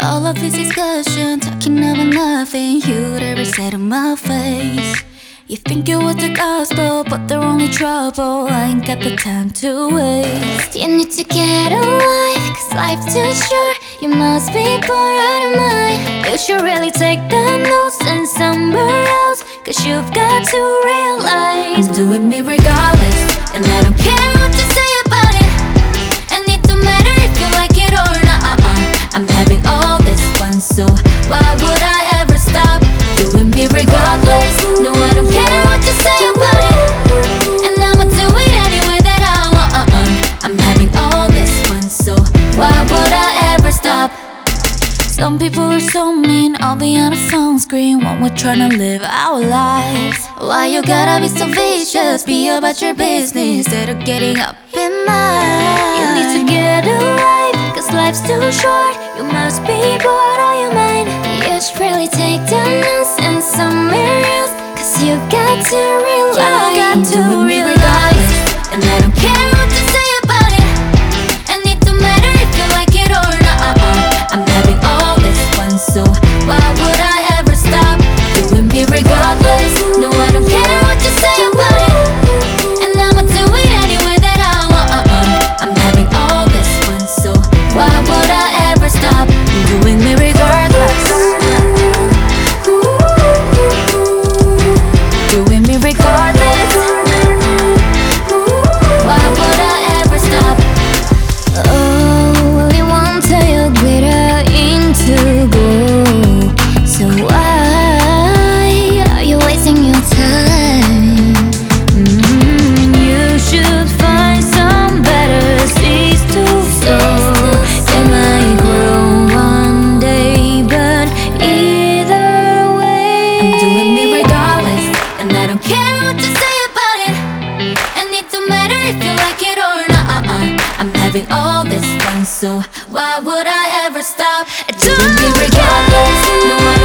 All of this discussion, talking about nothing you'd ever say to my face. You think it was the gospel, but they're only trouble. I ain't got the time to waste. You need to get a life, 'cause life's too short. You must be bored out of mind. You should really take the notes and somewhere else, 'cause you've got to realize I'm doing me regardless, and I don't care what you say about it. And it don't matter if you like it or not. I'm having all this fun, so why would I ever stop doing me regardless? No, I don't care what you say about it, and I'ma do it any way that I want. I'm having all this fun, so why would I ever stop? Some people are so mean, I'll be on a phone screen when we're trying to live our lives. Why you gotta be so vicious? Be about your business instead of getting up in mine. You need to get a life, 'cause life's too short. You must be bored out of your mind. You should really take the notes and somewhere else, 'cause you got to realize and I don't care what you say about it. And it don't matter if you like it or not. I'm having all this fun, so why would I ever stop doing me regardless? No, I don't care what you say about it, and I'ma do it any way that I want. I'm having all this fun, so why would I ever stop doing me regardless? Doing me regardless. Why would I ever stop? Oh, you won't tell your glitter into gold. So why are you wasting your time? You should find some better seeds to sow. They might grow one day, but either way I'm doing me regardless, and I don't care what you say about it. And it don't matter if you like it or not. I'm having all this fun, so why would I ever stop doing me regardless? No, I